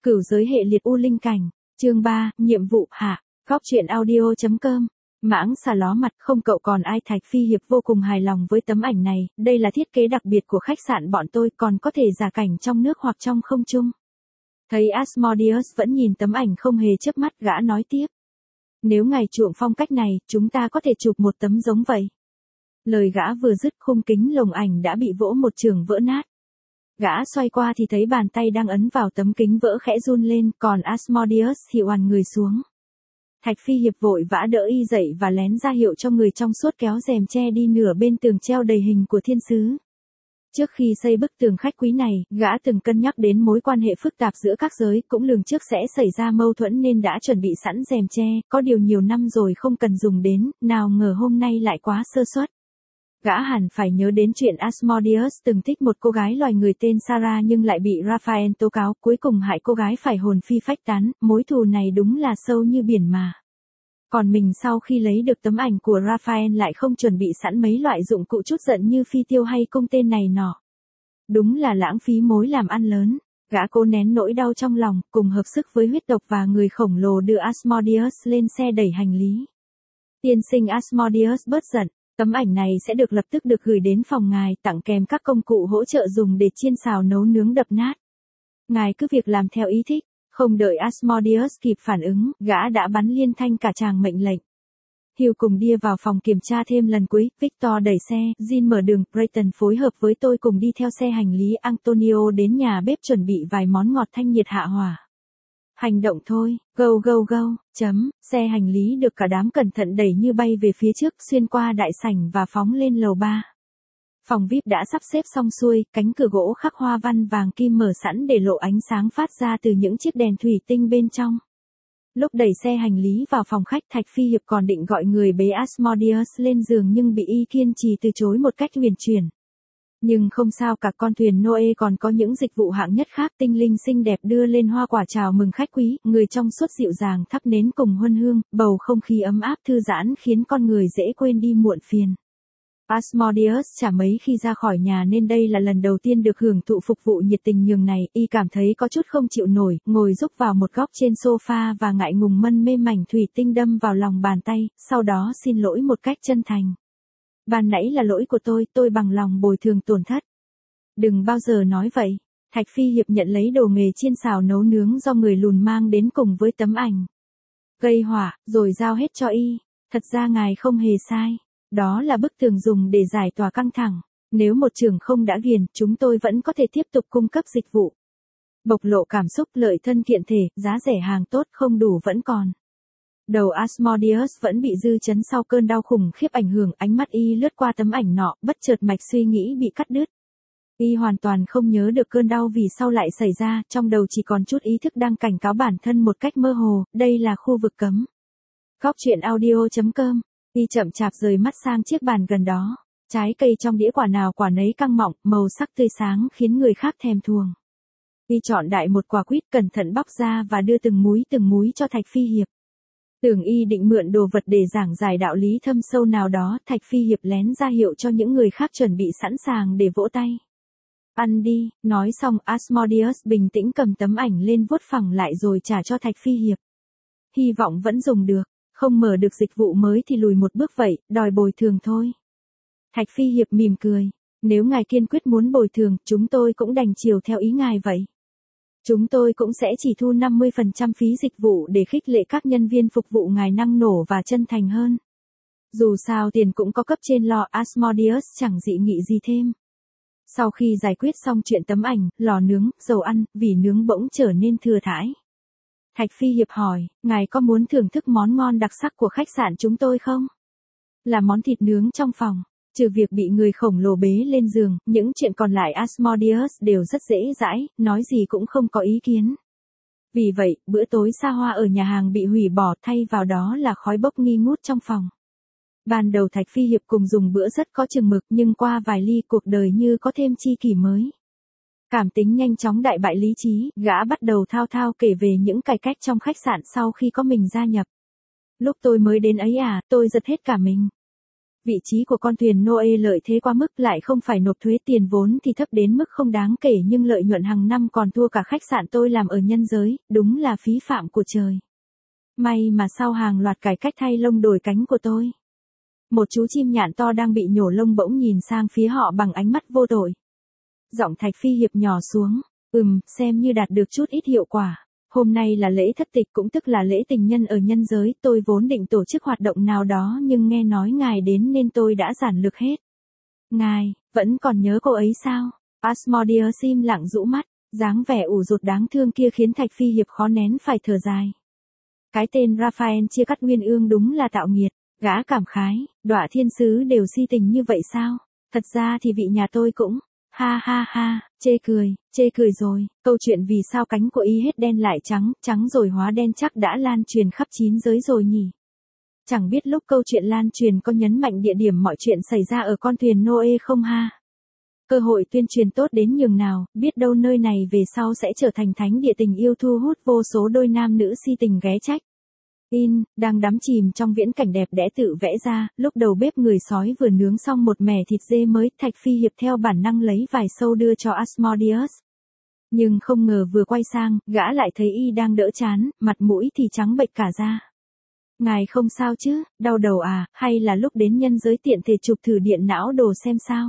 Cửu giới hệ liệt u linh cảnh, chương 3, nhiệm vụ hạ, góc truyện audio.com. Mãng xà ló mặt, không cậu còn ai. Thạch Phi Hiệp vô cùng hài lòng với tấm ảnh này, đây là thiết kế đặc biệt của khách sạn bọn tôi, còn có thể giả cảnh trong nước hoặc trong không trung. Thấy Asmodeus vẫn nhìn tấm ảnh không hề chớp mắt, gã nói tiếp. Nếu ngài chuộng phong cách này, chúng ta có thể chụp một tấm giống vậy. Lời gã vừa dứt, khung kính lồng ảnh đã bị vỗ một trường vỡ nát. Gã xoay qua thì thấy bàn tay đang ấn vào tấm kính vỡ khẽ run lên, còn Asmodeus thì oằn người xuống. Thạch Phi Hiệp vội vã đỡ y dậy và lén ra hiệu cho người trong suốt kéo rèm che đi nửa bên tường treo đầy hình của thiên sứ. Trước khi xây bức tường khách quý này, gã từng cân nhắc đến mối quan hệ phức tạp giữa các giới, cũng lường trước sẽ xảy ra mâu thuẫn nên đã chuẩn bị sẵn rèm che, có điều nhiều năm rồi không cần dùng đến, nào ngờ hôm nay lại quá sơ suất. Gã hẳn phải nhớ đến chuyện Asmodeus từng thích một cô gái loài người tên Sarah nhưng lại bị Raphael tố cáo, cuối cùng hại cô gái phải hồn phi phách tán, mối thù này đúng là sâu như biển mà. Còn mình sau khi lấy được tấm ảnh của Raphael lại không chuẩn bị sẵn mấy loại dụng cụ trút giận như phi tiêu hay cung tên này nọ. Đúng là lãng phí mối làm ăn lớn. Gã cố nén nỗi đau trong lòng, cùng hợp sức với huyết tộc và người khổng lồ đưa Asmodeus lên xe đẩy hành lý. Tiên sinh Asmodeus bớt giận. Tấm ảnh này sẽ được lập tức được gửi đến phòng ngài, tặng kèm các công cụ hỗ trợ dùng để chiên xào nấu nướng đập nát. Ngài cứ việc làm theo ý thích. Không đợi Asmodeus kịp phản ứng, gã đã bắn liên thanh cả tràng mệnh lệnh. Hugh cùng đi vào phòng kiểm tra thêm lần cuối, Victor đẩy xe, Jean mở đường, Brayton phối hợp với tôi cùng đi theo xe hành lý, Antonio đến nhà bếp chuẩn bị vài món ngọt thanh nhiệt hạ hỏa. Hành động thôi, go go go, xe hành lý được cả đám cẩn thận đẩy như bay về phía trước, xuyên qua đại sảnh và phóng lên lầu 3. Phòng VIP đã sắp xếp xong xuôi, cánh cửa gỗ khắc hoa văn vàng kim mở sẵn để lộ ánh sáng phát ra từ những chiếc đèn thủy tinh bên trong. Lúc đẩy xe hành lý vào phòng khách, Thạch Phi Hiệp còn định gọi người bế Asmodeus lên giường nhưng bị y kiên trì từ chối một cách huyền chuyển. Nhưng không sao cả, con thuyền Noe còn có những dịch vụ hạng nhất khác, tinh linh xinh đẹp đưa lên hoa quả chào mừng khách quý, người trong suốt dịu dàng thắp nến cùng huân hương, bầu không khí ấm áp thư giãn khiến con người dễ quên đi muộn phiền. Asmodeus chả mấy khi ra khỏi nhà nên đây là lần đầu tiên được hưởng thụ phục vụ nhiệt tình nhường này, y cảm thấy có chút không chịu nổi, ngồi rúc vào một góc trên sofa và ngại ngùng mân mê mảnh thủy tinh đâm vào lòng bàn tay, sau đó xin lỗi một cách chân thành. Ban nãy là lỗi của tôi bằng lòng bồi thường tổn thất. Đừng bao giờ nói vậy. Thạch Phi Hiệp nhận lấy đồ nghề chiên xào nấu nướng do người lùn mang đến cùng với tấm ảnh. Gây hỏa, rồi giao hết cho y. Thật ra ngài không hề sai. Đó là bức tường dùng để giải tỏa căng thẳng. Nếu một trường không đã ghiền, chúng tôi vẫn có thể tiếp tục cung cấp dịch vụ. Bộc lộ cảm xúc, lợi thân kiện thể, giá rẻ hàng tốt không đủ vẫn còn. Đầu Asmodeus vẫn bị dư chấn sau cơn đau khủng khiếp ảnh hưởng, ánh mắt y lướt qua tấm ảnh nọ, bất chợt mạch suy nghĩ bị cắt đứt. Y hoàn toàn không nhớ được cơn đau vì sao lại xảy ra, trong đầu chỉ còn chút ý thức đang cảnh cáo bản thân một cách mơ hồ, đây là khu vực cấm. Góc truyện audio.com. Y chậm chạp rời mắt sang chiếc bàn gần đó. Trái cây trong đĩa quả nào quả nấy căng mọng, màu sắc tươi sáng khiến người khác thèm thuồng. Y chọn đại một quả quýt, cẩn thận bóc ra và đưa từng múi cho Thạch Phi Hiệp. Tưởng y định mượn đồ vật để giảng giải đạo lý thâm sâu nào đó, Thạch Phi Hiệp lén ra hiệu cho những người khác chuẩn bị sẵn sàng để vỗ tay. Ăn đi, nói xong Asmodeus bình tĩnh cầm tấm ảnh lên vuốt phẳng lại rồi trả cho Thạch Phi Hiệp. Hy vọng vẫn dùng được, không mở được dịch vụ mới thì lùi một bước vậy, đòi bồi thường thôi. Thạch Phi Hiệp mỉm cười, nếu ngài kiên quyết muốn bồi thường, chúng tôi cũng đành chiều theo ý ngài vậy. Chúng tôi cũng sẽ chỉ thu 50% phí dịch vụ để khích lệ các nhân viên phục vụ ngài năng nổ và chân thành hơn. Dù sao tiền cũng có cấp trên lo, Asmodeus chẳng dị nghị gì thêm. Sau khi giải quyết xong chuyện tấm ảnh, lò nướng, dầu ăn, vỉ nướng bỗng trở nên thừa thãi. Thạch Phi Hiệp hỏi, ngài có muốn thưởng thức món ngon đặc sắc của khách sạn chúng tôi không? Là món thịt nướng trong phòng. Trừ việc bị người khổng lồ bế lên giường, những chuyện còn lại Asmodeus đều rất dễ dãi, nói gì cũng không có ý kiến. Vì vậy, bữa tối xa hoa ở nhà hàng bị hủy bỏ, thay vào đó là khói bốc nghi ngút trong phòng. Ban đầu Thạch Phi Hiệp cùng dùng bữa rất có chừng mực nhưng qua vài ly cuộc đời như có thêm chi kỷ mới. Cảm tính nhanh chóng đại bại lý trí, gã bắt đầu thao thao kể về những cải cách trong khách sạn sau khi có mình gia nhập. Lúc tôi mới đến ấy tôi giật hết cả mình. Vị trí của con thuyền Noe lợi thế quá mức, lại không phải nộp thuế, tiền vốn thì thấp đến mức không đáng kể, nhưng lợi nhuận hàng năm còn thua cả khách sạn tôi làm ở nhân giới, đúng là phí phạm của trời. May mà sau hàng loạt cải cách thay lông đổi cánh của tôi, một chú chim nhạn to đang bị nhổ lông bỗng nhìn sang phía họ bằng ánh mắt vô tội. Giọng Thạch Phi Hiệp nhỏ xuống, xem như đạt được chút ít hiệu quả. Hôm nay là lễ thất tịch, cũng tức là lễ tình nhân ở nhân giới, tôi vốn định tổ chức hoạt động nào đó nhưng nghe nói ngài đến nên tôi đã giản lược hết. Ngài, vẫn còn nhớ cô ấy sao? Asmodeus im lặng rũ mắt, dáng vẻ ủ rột đáng thương kia khiến Thạch Phi Hiệp khó nén phải thở dài. Cái tên Raphael chia cắt nguyên ương đúng là tạo nghiệt, gã cảm khái, đọa thiên sứ đều si tình như vậy sao? Thật ra thì vị nhà tôi cũng, ha ha ha, chê cười rồi, câu chuyện vì sao cánh của y hết đen lại trắng, trắng rồi hóa đen chắc đã lan truyền khắp 9 giới rồi nhỉ? Chẳng biết lúc câu chuyện lan truyền có nhấn mạnh địa điểm mọi chuyện xảy ra ở con thuyền Noe không ha? Cơ hội tuyên truyền tốt đến nhường nào, biết đâu nơi này về sau sẽ trở thành thánh địa tình yêu thu hút vô số đôi nam nữ si tình ghé trách. Đang đắm chìm trong viễn cảnh đẹp đẽ tự vẽ ra, lúc đầu bếp người sói vừa nướng xong một mẻ thịt dê mới, Thạch Phi Hiệp theo bản năng lấy vài sâu đưa cho Asmodeus. Nhưng không ngờ vừa quay sang, gã lại thấy y đang đỡ chán, mặt mũi thì trắng bệch cả ra. Ngài không sao chứ, đau đầu à, hay là lúc đến nhân giới tiện thể chụp thử điện não đồ xem sao?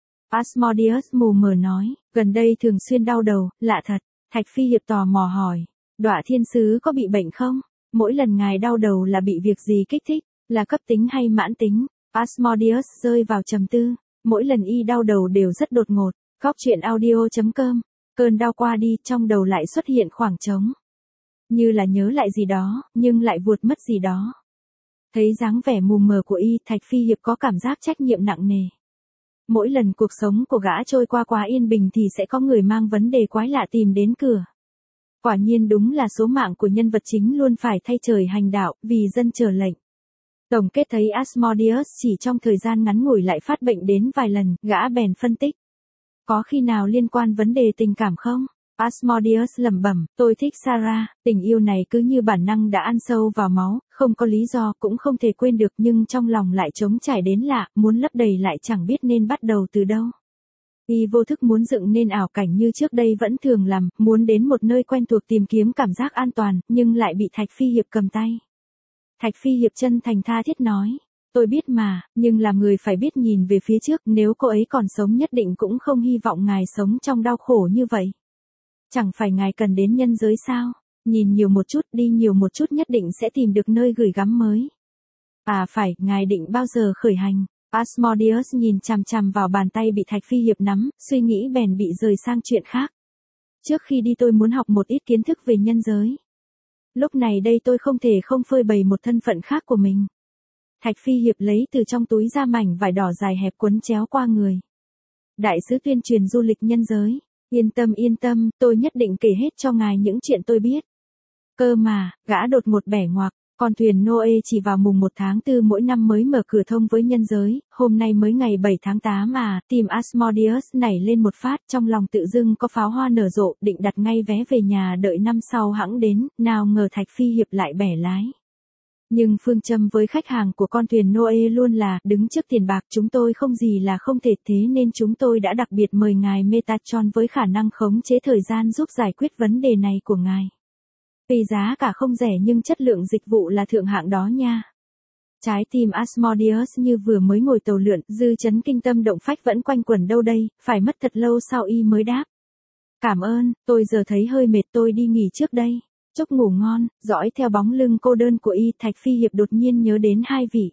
Asmodeus mù mờ nói, gần đây thường xuyên đau đầu, lạ thật. Thạch Phi Hiệp tò mò hỏi, đọa thiên sứ có bị bệnh không? Mỗi lần ngài đau đầu là bị việc gì kích thích, là cấp tính hay mãn tính? Asmodeus rơi vào trầm tư, mỗi lần y đau đầu đều rất đột ngột. Góc truyện audio.com, cơn đau qua đi, trong đầu lại xuất hiện khoảng trống. Như là nhớ lại gì đó, nhưng lại vụt mất gì đó. Thấy dáng vẻ mù mờ của y, Thạch Phi Hiệp có cảm giác trách nhiệm nặng nề. Mỗi lần cuộc sống của gã trôi qua quá yên bình thì sẽ có người mang vấn đề quái lạ tìm đến cửa. Quả nhiên đúng là số mạng của nhân vật chính luôn phải thay trời hành đạo, vì dân chờ lệnh. Tổng kết thấy Asmodeus chỉ trong thời gian ngắn ngủi lại phát bệnh đến vài lần, gã bèn phân tích. Có khi nào liên quan vấn đề tình cảm không? Asmodeus lẩm bẩm, tôi thích Sarah, tình yêu này cứ như bản năng đã ăn sâu vào máu, không có lý do cũng không thể quên được, nhưng trong lòng lại trống trải đến lạ, muốn lấp đầy lại chẳng biết nên bắt đầu từ đâu. Y vô thức muốn dựng nên ảo cảnh như trước đây vẫn thường làm, muốn đến một nơi quen thuộc tìm kiếm cảm giác an toàn, nhưng lại bị Thạch Phi Hiệp cầm tay. Thạch Phi Hiệp chân thành tha thiết nói, tôi biết mà, nhưng làm người phải biết nhìn về phía trước, nếu cô ấy còn sống nhất định cũng không hy vọng ngài sống trong đau khổ như vậy. Chẳng phải ngài cần đến nhân giới sao? Nhìn nhiều một chút, đi nhiều một chút nhất định sẽ tìm được nơi gửi gắm mới. À phải, ngài định bao giờ khởi hành? Asmodeus nhìn chằm chằm vào bàn tay bị Thạch Phi Hiệp nắm, suy nghĩ bèn bị rời sang chuyện khác. Trước khi đi tôi muốn học một ít kiến thức về nhân giới. Lúc này đây tôi không thể không phơi bày một thân phận khác của mình. Thạch Phi Hiệp lấy từ trong túi ra mảnh vải đỏ dài hẹp quấn chéo qua người. Đại sứ tuyên truyền du lịch nhân giới. Yên tâm, tôi nhất định kể hết cho ngài những chuyện tôi biết. Cơ mà, gã đột ngột bẻ ngoạc, con thuyền Noe chỉ vào mùng 1 tháng 4 mỗi năm mới mở cửa thông với nhân giới, hôm nay mới ngày 7 tháng 8 à, tim Asmodeus nảy lên một phát, trong lòng tự dưng có pháo hoa nở rộ, định đặt ngay vé về nhà đợi năm sau hẵng đến, nào ngờ Thạch Phi Hiệp lại bẻ lái. Nhưng phương châm với khách hàng của con thuyền Noe luôn là, đứng trước tiền bạc, chúng tôi không gì là không thể, thế nên chúng tôi đã đặc biệt mời ngài Metatron với khả năng khống chế thời gian giúp giải quyết vấn đề này của ngài. Vì giá cả không rẻ nhưng chất lượng dịch vụ là thượng hạng đó nha. Trái tim Asmodeus như vừa mới ngồi tàu lượn, dư chấn kinh tâm động phách vẫn quanh quẩn đâu đây, phải mất thật lâu sau y mới đáp. Cảm ơn, tôi giờ thấy hơi mệt, tôi đi nghỉ trước đây. Chúc ngủ ngon, dõi theo bóng lưng cô đơn của y, Thạch Phi Hiệp đột nhiên nhớ đến hai vị.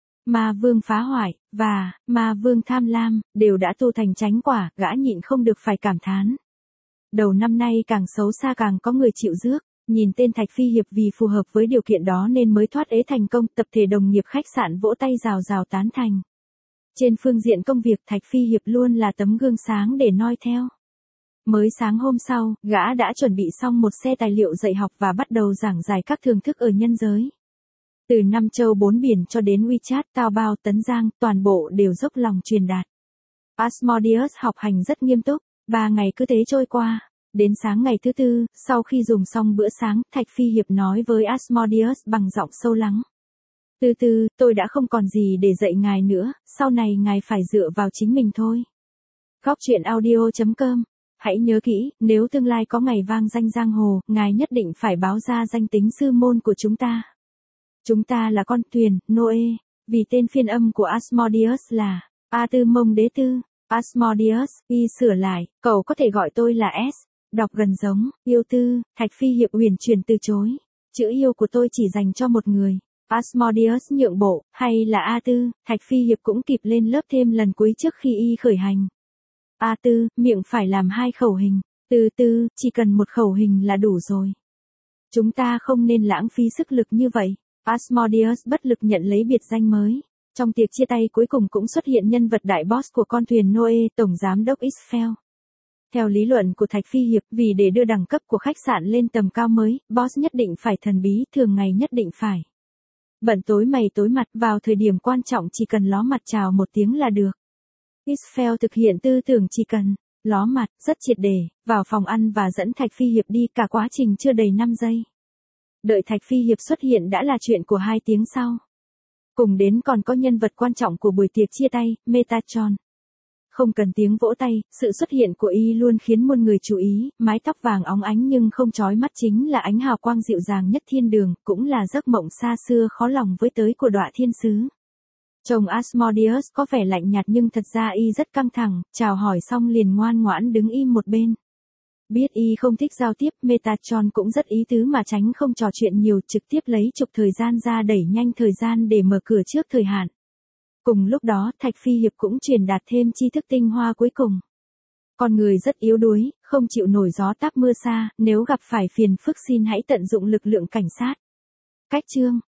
Ma Vương Phá Hoại, và Ma Vương Tham Lam, đều đã tu thành chánh quả, gã nhịn không được phải cảm thán. Đầu năm nay càng xấu xa càng có người chịu rước, nhìn tên Thạch Phi Hiệp vì phù hợp với điều kiện đó nên mới thoát ế thành công, tập thể đồng nghiệp khách sạn vỗ tay rào rào tán thành. Trên phương diện công việc Thạch Phi Hiệp luôn là tấm gương sáng để noi theo. Mới sáng hôm sau, gã đã chuẩn bị xong một xe tài liệu dạy học và bắt đầu giảng giải các thưởng thức ở nhân giới. Từ 5 châu 4 biển cho đến WeChat, Taobao, Tấn Giang, toàn bộ đều dốc lòng truyền đạt. Asmodeus học hành rất nghiêm túc, 3 ngày cứ thế trôi qua. Đến sáng ngày thứ tư, sau khi dùng xong bữa sáng, Thạch Phi Hiệp nói với Asmodeus bằng giọng sâu lắng. Từ từ, tôi đã không còn gì để dạy ngài nữa, sau này ngài phải dựa vào chính mình thôi. Góc truyện audio.com. Hãy nhớ kỹ, nếu tương lai có ngày vang danh giang hồ, ngài nhất định phải báo ra danh tính sư môn của chúng ta. Chúng ta là con thuyền, Noe, vì tên phiên âm của Asmodeus là A Tư Mông Đế Tư. Asmodeus, y sửa lại, cậu có thể gọi tôi là S, đọc gần giống, yêu tư, Thạch Phi Hiệp uyển chuyển từ chối. Chữ yêu của tôi chỉ dành cho một người. Asmodeus nhượng bộ, hay là A Tư, Thạch Phi Hiệp cũng kịp lên lớp thêm lần cuối trước khi y khởi hành. A Tư, miệng phải làm 2 khẩu hình. Từ từ, chỉ cần một khẩu hình là đủ rồi. Chúng ta không nên lãng phí sức lực như vậy. Asmodeus bất lực nhận lấy biệt danh mới. Trong tiệc chia tay cuối cùng cũng xuất hiện nhân vật đại boss của con thuyền Noe, Tổng Giám đốc Isfel. Theo lý luận của Thạch Phi Hiệp, vì để đưa đẳng cấp của khách sạn lên tầm cao mới, boss nhất định phải thần bí, thường ngày nhất định phải bận tối mày tối mặt, vào thời điểm quan trọng chỉ cần ló mặt chào một tiếng là được. Isfel thực hiện tư tưởng chỉ cần ló mặt, rất triệt để, vào phòng ăn và dẫn Thạch Phi Hiệp đi, cả quá trình chưa đầy 5 giây. Đợi Thạch Phi Hiệp xuất hiện đã là chuyện của 2 tiếng sau. Cùng đến còn có nhân vật quan trọng của buổi tiệc chia tay, Metatron. Không cần tiếng vỗ tay, sự xuất hiện của y luôn khiến muôn người chú ý, mái tóc vàng óng ánh nhưng không chói mắt chính là ánh hào quang dịu dàng nhất thiên đường, cũng là giấc mộng xa xưa khó lòng với tới của đọa thiên sứ. Chồng Asmodeus có vẻ lạnh nhạt nhưng thật ra y rất căng thẳng, chào hỏi xong liền ngoan ngoãn đứng im một bên. Biết y không thích giao tiếp, Metatron cũng rất ý tứ mà tránh không trò chuyện nhiều, trực tiếp lấy chụp thời gian ra đẩy nhanh thời gian để mở cửa trước thời hạn. Cùng lúc đó, Thạch Phi Hiệp cũng truyền đạt thêm tri thức tinh hoa cuối cùng. Con người rất yếu đuối, không chịu nổi gió táp mưa xa, nếu gặp phải phiền phức xin hãy tận dụng lực lượng cảnh sát. Cách chương